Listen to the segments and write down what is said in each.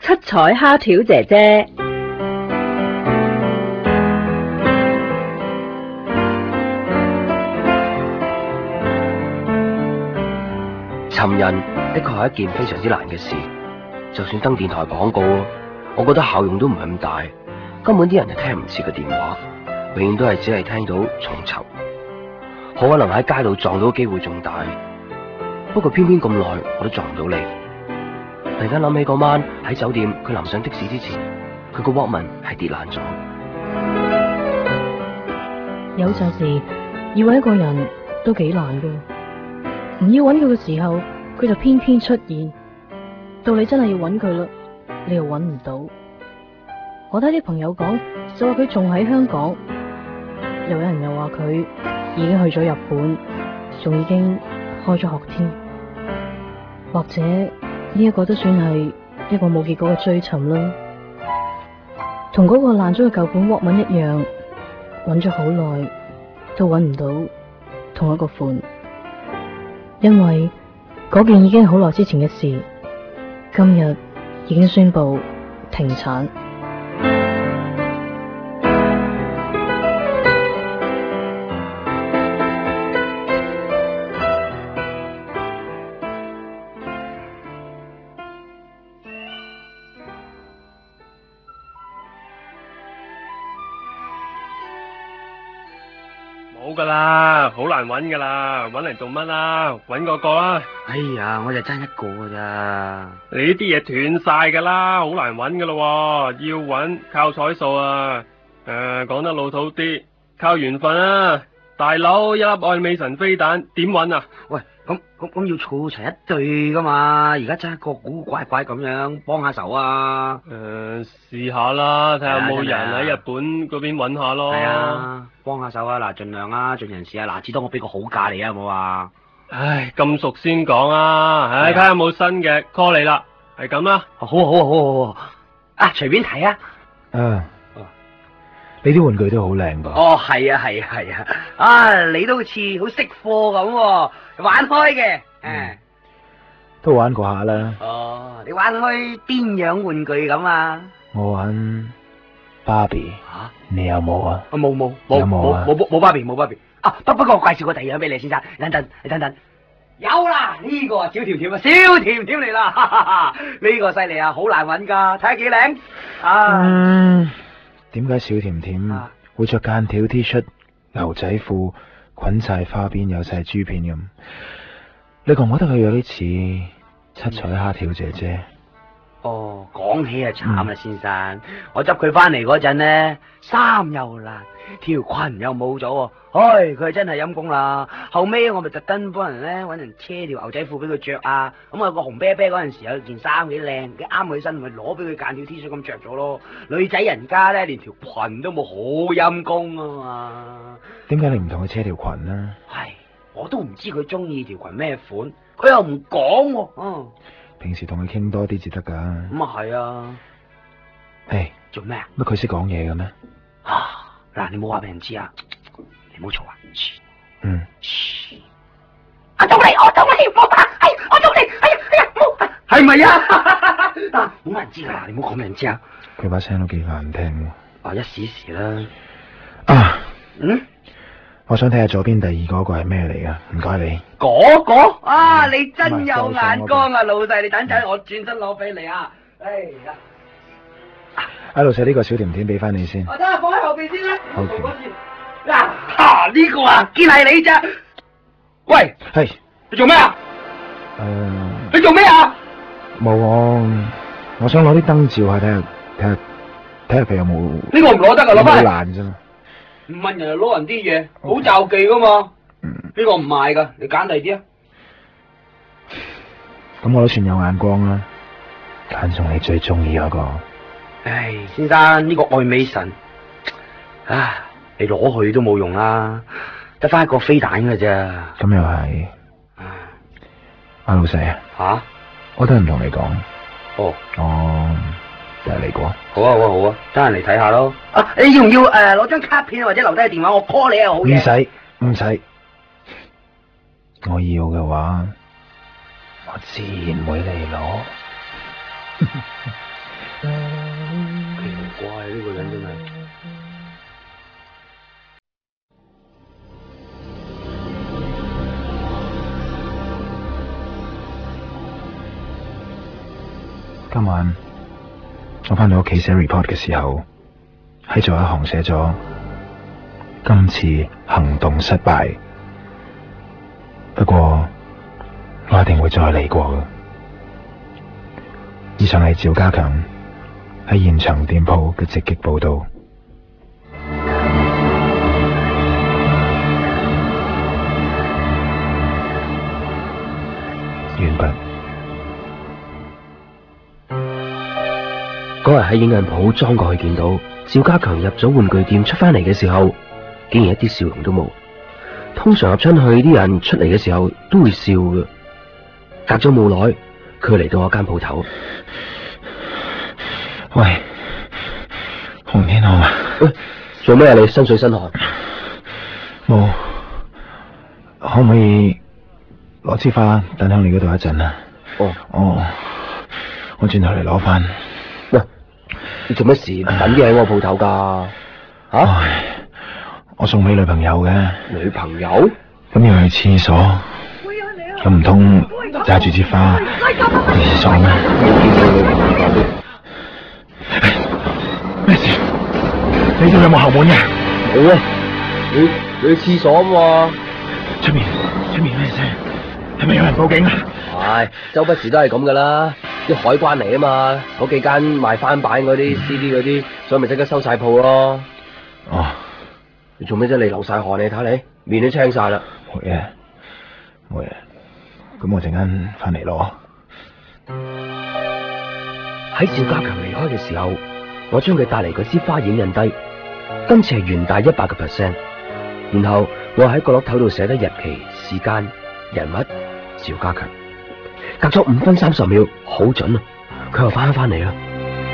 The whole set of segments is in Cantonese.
七彩蝦條姐姐， 尋人的確係一件非常之難嘅事，就算登電台廣告，我覺得效用都唔係咁大，根本啲人就聽唔切個電話，永遠都係只係聽到重酬，好可能喺街度撞到嘅機會仲大，不過偏偏咁耐我都撞唔到你。突然間諗起嗰晚喺酒店，佢臨上的士之前，佢個 Walkman 係跌爛咗。 有陣時要搵一個人都幾難噶，唔要搵佢嘅時候，佢就偏偏出現。到你真係要搵佢啦，你又搵唔到。我睇啲朋友講，就話佢仲喺香港，又有人又話佢已經去咗日本，仲已經開咗學添。或者呢一個都算係一個冇結果嘅追尋啦，同嗰個爛咗嘅舊本 Walkman 一樣，揾咗好耐都揾唔到同一個款，因為嗰件已經好耐之前嘅事，今日已經宣布停產。 冇噶啦，好難揾噶啦，揾嚟做乜啦？揾個啦。 哎呀，我就爭一個噶咋。 你呢啲嘢斷晒噶啦，好難揾噶咯，要揾靠彩數啊。講得老土啲，靠緣分啊。大佬，一粒愛美神飛彈點揾啊？ 喂，咁要湊齊一對噶嘛？而家爭一個古怪怪咁樣，幫下手啊！ 試下啦，睇下有冇人喺日本嗰邊揾下咯。 係啊，幫下手啊！嗱，盡量啊，盡人事啊！嗱，至多我俾個好價你啊，好冇啊？ 唉，咁熟先講啊！唉，睇下有冇新嘅 call 你啦，係咁啦。 好啊，隨便睇啊！ 你啲玩具都好靚噃。 哦，係啊，啊，你都好似好識貨咁，玩開嘅， 都玩過下啦。 哦，你玩開邊樣玩具咁啊？ 我玩芭比。 吓？ 你有冇啊？ 冇芭比，冇芭比。啊，不過我介紹個第二樣俾你，先生。你等等。有啦，呢個小甜甜啊，小甜甜嚟啦，哈哈哈！呢個犀利啊，好難揾噶，睇下幾靚啊！ 點解小甜甜會着間條 T 恤、牛仔褲、捆晒花邊、有晒珠片咁？你覺唔覺得佢有啲似七彩蝦條姐姐？ 哦，講起啊慘啦，先生，我執佢翻嚟嗰陣呢，衫又爛，條裙又冇咗，唉，佢真係陰公啦。後尾我咪特登幫人咧搵人車條牛仔褲俾佢着啊，咁啊個紅啤啤嗰陣時有件衫幾靚，幾啱佢身，咪攞俾佢間條 T 恤咁着咗咯。女仔人家咧連條裙都冇，好陰公啊嘛。 點解你唔同佢車條裙呢？ 唉，我都唔知佢中意條裙咩款，佢又唔講喎。 平時同佢傾多啲至得噶。 咁啊係啊。 誒， 做咩啊？ 乜佢識講嘢嘅咩？ 嗱，你唔好話俾人知啊，你唔好嘈啊。我中你，唔好打，我中你，哎呀，唔好打，係咪啊？冇人知噶啦，你唔好講俾人知啊。 佢把聲都幾難聽喎。 一時時啦。 我想睇下左邊第二嗰個係咩嚟噶？唔該你。 嗰個啊，你真有眼光啊，老細，你等陣我轉身攞俾你啊。 老細，呢個小甜甜俾翻你先。 我等下放喺後邊先啦。 好。 嗱，呢個啊，堅係你咋？喂， 係你做咩啊？你做咩啊？ 冇，我想攞啲燈照下睇下佢有冇。 呢個唔攞得噶，攞翻嚟。 爛啫嘛。 唔問人就攞人啲嘢，好罩忌噶嘛。呢個唔賣噶，你揀第二啲啊。 咁我都算有眼光啦，揀中你最中意嗰個。 唉，先生，呢個愛美神，你攞去都冇用啦，得翻一個飛彈噶咋。 咁又係。阿老細啊。我都係唔同你講。我就係嚟過。好啊，得閒嚟睇下咯。你要唔要攞張卡片或者留低個電話，我 call 你啊，好嘅。 唔使。我要嘅話，我自然會嚟攞。 今晚我翻到屋企寫 report 嘅時候，喺最後一行寫咗今次行動失敗，不過我一定會再嚟過嘅。以上係趙家強喺現場店鋪嘅直擊報道。完畢。 嗰日喺影印鋪裝過去見到趙家強入咗玩具店出翻嚟嘅時候，竟然一啲笑容都冇。通常入親去啲人出嚟嘅時候都會笑嘅。隔咗冇耐，佢嚟到我間鋪頭。 喂，洪天浩啊！ 喂，做咩啊你？身水身汗？ 冇，可唔可以攞支花等響你嗰度一陣啊？ 哦， 我轉頭嚟攞翻。 喂，你做乜事等啲喺我鋪頭噶？吓？ 我送俾女朋友嘅。 女朋友？ 咁要去廁所，咁唔通揸住支花去廁所咩？咩事？你度有冇後門嘅？ 冇啊，你去廁所啊嘛。 出面咩聲？係咪有人報警啊？ 係，周不時都係咁噶啦，啲海關嚟啊嘛，嗰幾間賣翻版嗰啲 CD 嗰啲，所以咪即刻收晒鋪咯。 哦， 你做咩啫？你流晒汗，你睇你面都青晒啦。 冇嘢，咁我陣間翻嚟攞。 喺趙家強離開嘅時候，我將佢帶嚟嗰支花影印低，今次係原大100%。然後我喺角落頭度寫得日期、時間、人物，趙家強。隔咗5分30秒，好準啊！佢又翻嚟啦。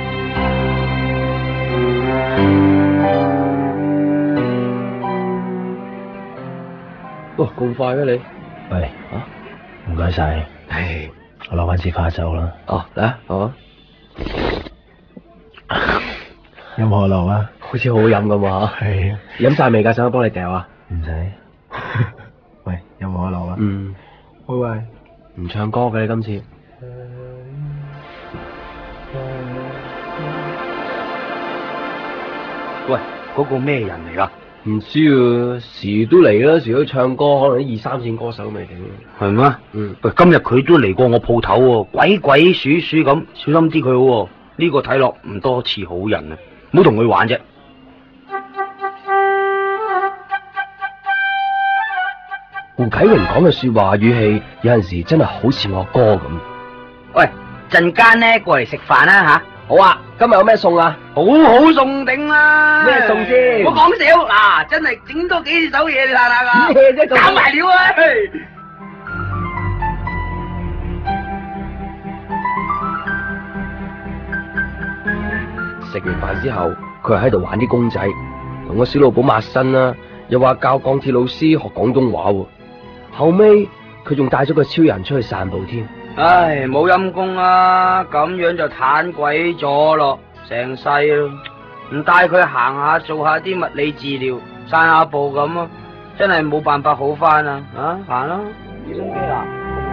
哇，咁快嘅你？ 喂，唔該晒。 唉， 我攞翻支花走啦。 哦，嚟啊，好。 飲可樂啊？ 好似好飲咁嘛。 係啊。 飲晒未㗎？想我幫你掉啊？ 唔使。喂，飲可樂啊？ 嗯。 喂。 唔唱歌嘅你今次。 喂，嗰個咩人嚟噶？ 唔知啊，時都嚟啦，時都唱歌，可能啲2、3線歌手未定。 係咩？ 嗯。 喂，今日佢都嚟過我鋪頭喎，鬼鬼祟祟咁，小心啲佢好喎。呢個睇落唔多似好人啊，唔好同佢玩啫。 胡啟榮講嘅說話語氣，有陣時真係好似我哥咁。 喂，陣間咧過嚟食飯啦吓。 好啊，今日有咩餸啊？ 好餸頂啦！ 咩餸先？ 我講笑嗱，真係整多幾手嘢你睇下噶。 咩啫？ 搞埋料啊！ 食完飯之後，佢喺度玩啲公仔，同個小老寶抹身啦，又話教鋼鐵老師學廣東話喎。後尾佢仲帶咗個超人出去散步添。 唉，冇陰功啦，咁樣就癱鬼咗咯，成世咯。唔帶佢行下，做下啲物理治療，散下步咁啊，真係冇辦法好翻啊！啊，行啦，醫生機啦。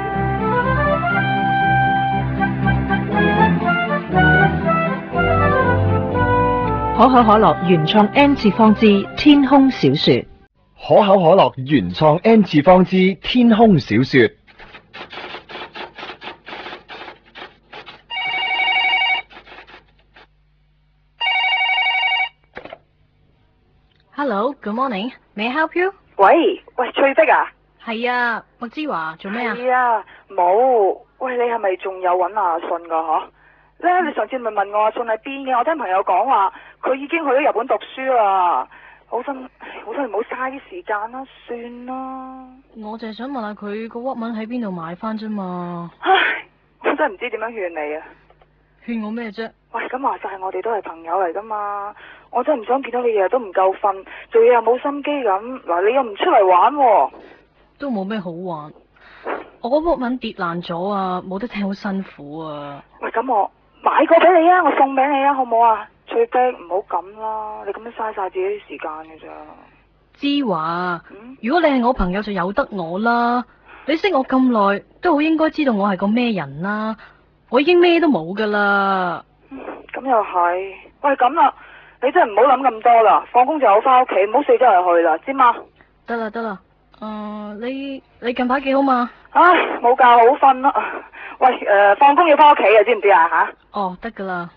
可口可樂原創 N 次方之天空小說。 可口可樂原創 N 次方之天空小說。 Hello, good morning. May I help you? 喂，翠碧啊？ 係啊，麥之華做咩啊？ 係啊，冇。喂，你係咪仲有揾阿信噶嗬？咧，你上次咪問我阿信喺邊嘅？我聽朋友講話佢已經去咗日本讀書啦。好心唔好嘥啲時間啦，算啦。 我淨係想問下佢個屈文喺邊度買翻啫嘛。 唉，我真係唔知點樣勸你啊。 勸我咩啫？ 喂，咁話晒我哋都係朋友嚟噶嘛，我真係唔想見到你日日都唔夠瞓，做嘢又冇心機咁。嗱，你又唔出嚟玩喎。 都冇咩好玩。我個屈文跌爛咗啊，冇得聽好辛苦啊。喂， 咁我買個俾你啊，我送俾你啊，好唔好啊？翠碧，唔好咁啦，你咁樣嘥晒自己啲時間嘅咋。 之華，如果你係我朋友就由得我啦。你識我咁耐，都好應該知道我係個咩人啦。 我已經咩都冇噶啦。 咁又係。喂，咁啦，你真係唔好諗咁多啦，放工就好翻屋企，唔好四周圍去啦，知嘛？ 得啦，你近排幾好嘛？ 唉，冇覺好瞓啦。喂，放工要翻屋企啊，知唔知啊吓？ 哦，得噶啦。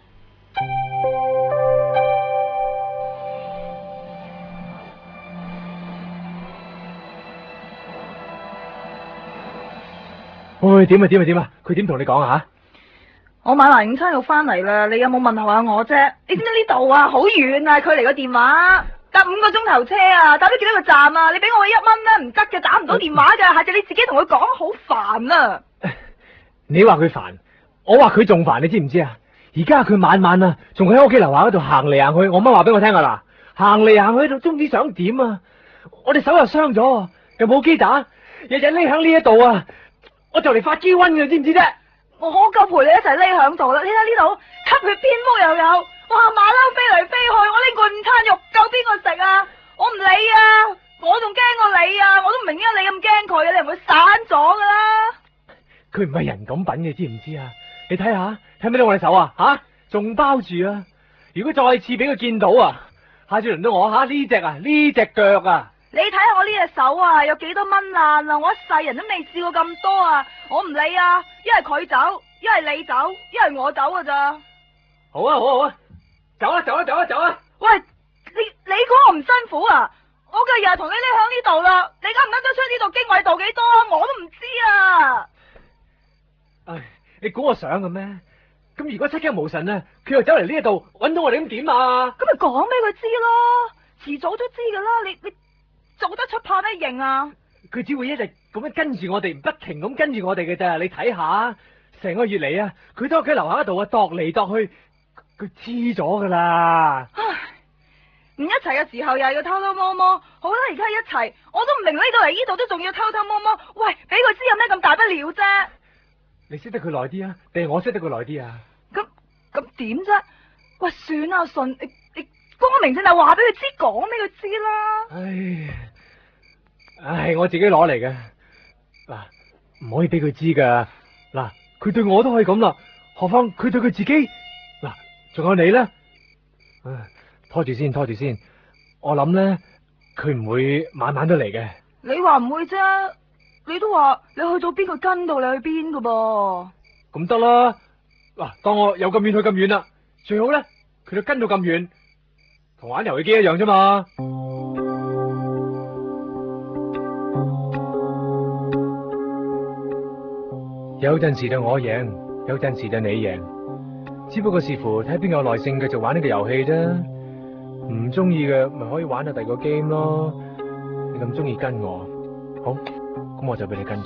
喂，點啊？佢點同你講啊？ 我買埋午餐肉翻嚟啦，你有冇問候下我啫？你知唔知呢度啊，好遠啊，距離個電話搭5個鐘頭車啊，搭咗幾多個站啊？你俾我1蚊啦，唔得嘅，打唔到電話噶，下次你自己同佢講，好煩啊！ 你話佢煩，我話佢仲煩，你知唔知啊？而家佢晚晚啊，仲喺屋企樓下嗰度行嚟行去，我媽話俾我聽噶啦，行嚟行去喺度，都唔知想點啊！我哋手又傷咗，又冇機打，日日匿響呢一度啊！我就嚟發高溫嘅，知唔知啫？ 我夠陪你一齊匿響度啦！你睇呢度吸血蝙蝠又有，哇馬騮飛嚟飛去，我拎個午餐肉夠邊個食啊？我唔理啊！我仲驚過你啊！我都唔明點解你咁驚佢啊！你唔會散咗噶啦？ 佢唔係人咁品嘅，知唔知啊？你睇下，睇唔睇到我隻手啊？吓，仲包住啊！如果再次俾佢見到啊，下次輪到我吓呢隻腳啊！ 你睇下我呢隻手啊，有幾多蚊爛啊！我一世人都未試過咁多啊！我唔理啊，一係佢走，一係你走，一係我走噶咋？ 好啊，走啊！ 喂，你估我唔辛苦啊？我今日同你匿響呢度啦，你得唔得出呢度經緯度幾多啊？我都唔知啊！ 唉，你估我想嘅咩？咁如果七驚無神啊，佢又走嚟呢一度揾到我哋咁點啊？ 咁咪講俾佢知咯，遲早都知噶啦，你做得出怕咩認啊？ 佢只會一直咁樣跟住我哋，不停咁跟住我哋嘅咋？你睇下，成個月嚟啊，佢都喺屋企樓下嗰度啊，踱嚟踱去，佢黐咗噶啦。 唉，唔一齊嘅時候又要偷偷摸摸，好啦，而家一齊，我都唔明呢度嚟呢度都仲要偷偷摸摸。喂，俾佢知有咩咁大不了啫？ 你識得佢耐啲啊，定係我識得佢耐啲啊？ 咁點啫？喂，算啦，順，你光明正大話俾佢知，講俾佢知啦。 唉，我自己攞嚟嘅，嗱，唔可以俾佢知噶。嗱，佢對我都可以咁啦，何況佢對佢自己。嗱，仲有你咧，拖住先，我諗咧，佢唔會晚晚都嚟嘅。 你話唔會啫？你都話你去到邊佢跟到你去邊噶噃。 咁得啦，嗱，當我有咁遠去咁遠啦，最好咧，佢都跟到咁遠，同玩遊戲機一樣啫嘛。有陣時就我贏，有陣時就你贏，只不過視乎睇邊個有耐性繼續玩呢個遊戲啫。唔中意嘅咪可以玩下第二個 game 咯。你咁中意跟我，好，咁我就俾你跟住。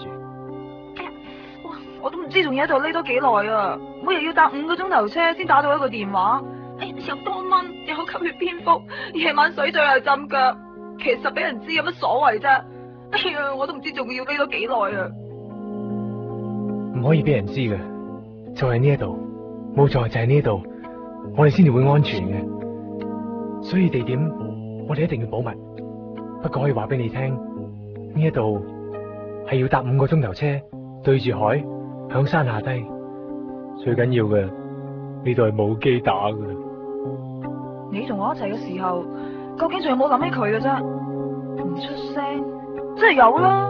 我都唔知仲要喺度匿多幾耐啊！每日要搭5個鐘頭車先打到一個電話，又多蚊，又吸血蝙蝠，夜晚水醉又浸腳，其實俾人知有乜所謂啫？哎呀，我都唔知仲要匿多幾耐啊！ 唔可以俾人知嘅，就係呢一度，冇錯，就係呢一度，我哋先至會安全嘅。所以地點我哋一定要保密。不過可以話俾你聽，呢一度係要搭5個鐘頭車，對住海，響山下低。最緊要嘅，呢度係冇機打㗎。 你同我一齊嘅時候，究竟仲有冇諗起佢嘅啫？唔出聲，真係有啦。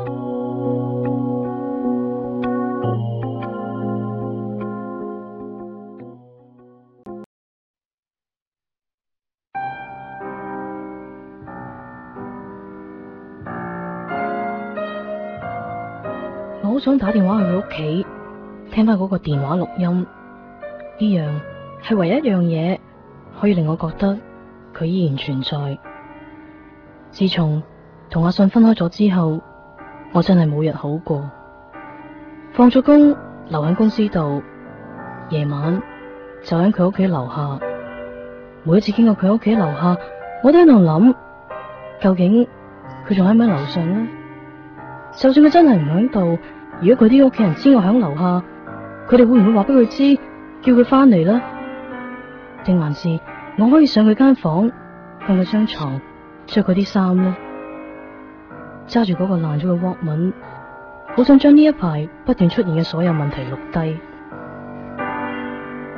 我好想打電話去佢屋企，聽翻嗰個電話錄音。呢樣係唯一一樣嘢可以令我覺得佢依然存在。自從同阿信分開咗之後，我真係冇日好過。放咗工留喺公司度，夜晚就喺佢屋企樓下。每一次經過佢屋企樓下，我都喺度諗，究竟佢仲喺唔喺樓上呢？就算佢真係唔喺度，如果佢啲屋企人知我喺樓下，佢哋會唔會話俾佢知，叫佢翻嚟呢？定還是我可以上佢間房，向佢張床，着佢啲衫呢？揸住嗰個爛咗嘅 Walkman，好想將呢一排不斷出現嘅所有問題錄低。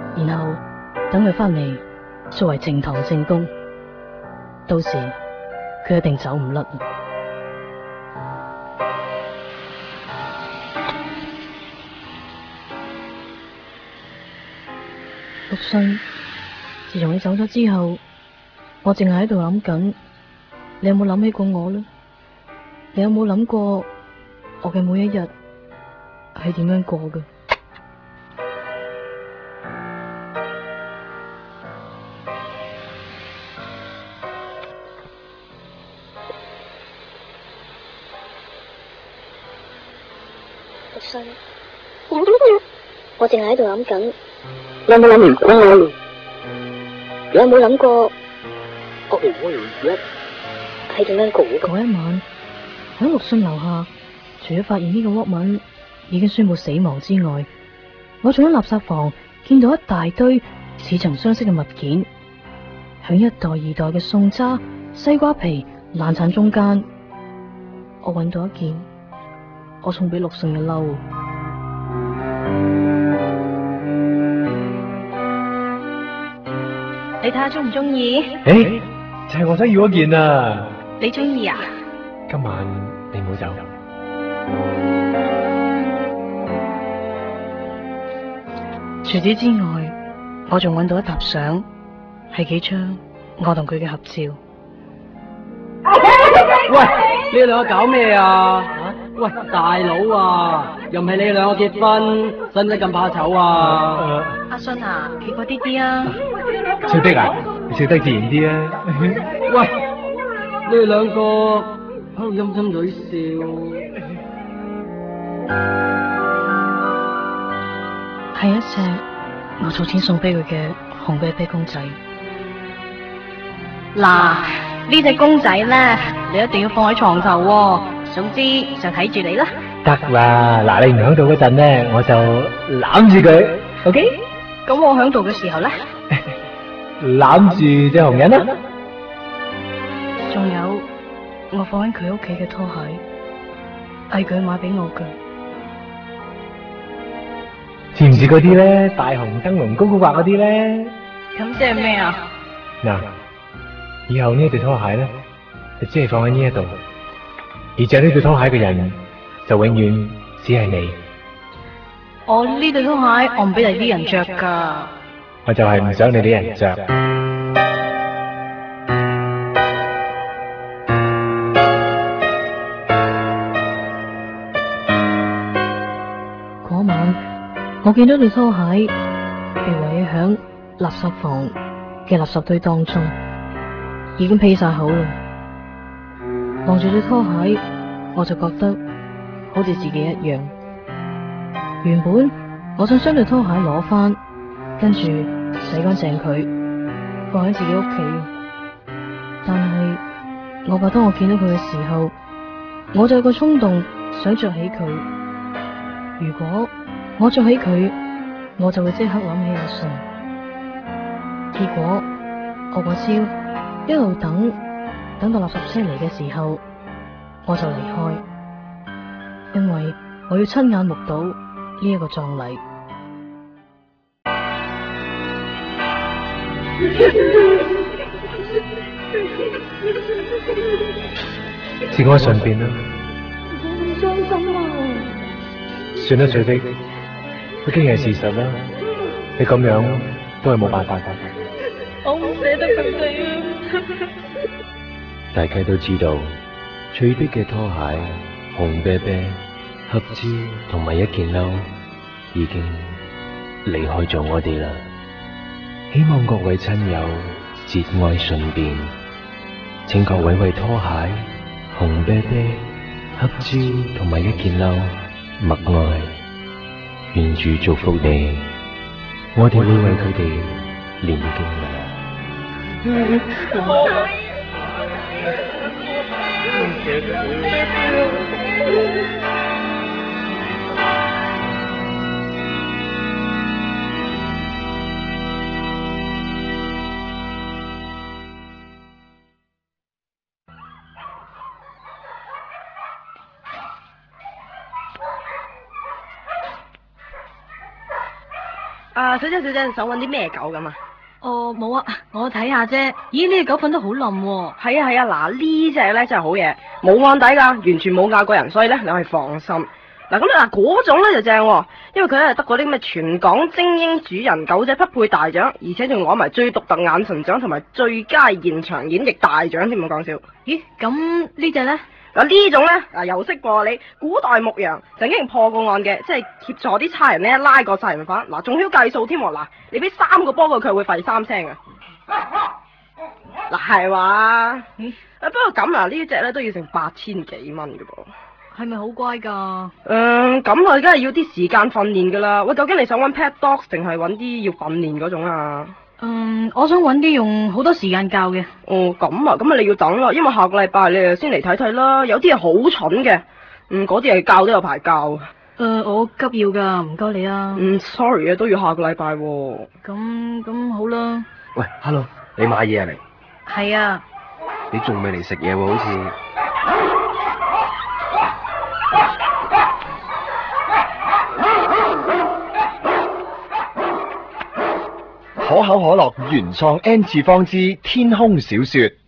然後等佢翻嚟作為呈堂證供，到時佢一定走唔甩。陸信，自從你走咗之後，我淨係喺度諗緊，你有冇諗起過我呢？你有冇諗過我嘅每一日係點樣過嘅？ 陸信，我淨係喺度諗緊。你有冇諗唔過我？你有冇諗過我嘅每日係點樣過？ 嗰一晚喺陸信樓下，除咗發現呢個沃文已經宣布死亡之外，我仲喺垃圾房見到一大堆似曾相識嘅物件。響一袋二袋嘅餸渣、西瓜皮、爛橙中間，我揾到一件我送俾陸信嘅褸。 你睇下中唔中意？ 誒，就係我想要嗰件啊！ 你中意啊？ 今晚你唔好走。 除此之外，我仲揾到一沓相，係幾張我同佢嘅合照。 喂，你兩個搞咩啊？喂，大佬啊，又唔係你兩個結婚，使唔使咁怕醜啊？ 阿信啊，企過啲啲啊！ 小迪啊，你食得自然啲啊！ 喂，你哋兩個喺度陰陰嘴笑。 係一隻我儲錢送俾佢嘅紅啤啤公仔。 嗱，呢隻公仔咧，你一定要放喺床頭喎。總之就睇住你啦。 得啦，嗱，你唔喺度嗰陣咧，我就攬住佢 ，OK？ 咁我喺度嘅時候咧， 攬住隻紅人啦。 仲有我放喺佢屋企嘅拖鞋，係佢買俾我嘅。 似唔似嗰啲咧？大紅燈籠高高掛嗰啲咧？ 咁即係咩啊？ 嗱，以後呢對拖鞋咧，就只係放喺呢一度，而着呢對拖鞋嘅人就永遠只係你。 我呢對拖鞋我唔俾第啲人着噶。 我就係唔想你啲人着。 嗰晚我見到對拖鞋被遺喺垃圾房嘅垃圾堆當中，已經披晒好啦。望住對拖鞋，我就覺得好似自己一樣。原本我想將對拖鞋攞翻，跟住洗乾淨佢，放喺自己屋企。但係我怕當我見到佢嘅時候，我就有個衝動想着起佢。如果我着起佢，我就會即刻諗起阿信。結果我嗰朝一路等到垃圾車嚟嘅時候，我就離開，因為我要親眼目睹呢一個葬禮。 自我順便啦。 咁傷心啊！ 算啦，翠碧，畢竟係事實啦。你咁樣都係冇辦法㗎。 我唔捨得佢哋啊！ 大家都知道，翠碧嘅拖鞋、紅啤啤、黑椒同埋一件褸已經離開咗我哋啦。希望各位親友節哀順變，請各位為拖鞋、紅啤啤、黑椒同埋一件褸默哀，願主祝福你，我哋會為佢哋念經啦。 小姐，想揾啲咩狗咁啊？ 哦，冇啊，我睇下啫。咦，呢隻狗瞓得好冧喎。 係啊，嗱呢隻咧真係好嘢，冇案底噶，完全冇咬過人，所以咧你可以放心。嗱咁嗰種咧就正喎，因為佢咧得嗰啲咩全港精英主人狗仔匹配大獎，而且仲攞埋最獨特眼神獎同埋最佳現場演繹大獎添，唔好講笑。 咦，咁呢隻咧？ 呢種咧又識過你，古代牧羊曾經破過案嘅，即係協助啲差人咧拉過殺人犯，仲要計數添喎。你俾3個波佢會吠3聲嘅。係話，不過咁呢隻咧都要成8000幾蚊嘅噃。 係咪好乖噶？ 咁啊，梗係要啲時間訓練噶啦。喂，究竟你想揾 pet dogs 定係揾啲要訓練嗰種啊？ 我想揾啲用好多時間教嘅。 哦，咁啊你要等啦，因為下個禮拜你先嚟睇睇啦。有啲係好蠢嘅，嗰啲係教都有排教。 我急要噶，唔該你啊。 sorry 啊，都要下個禮拜喎。 咁好啦。 喂 ，hello， 你買嘢嚟？ 係啊。 你仲未嚟食嘢喎，好似。 可口可樂原創 N 次方之天空小說。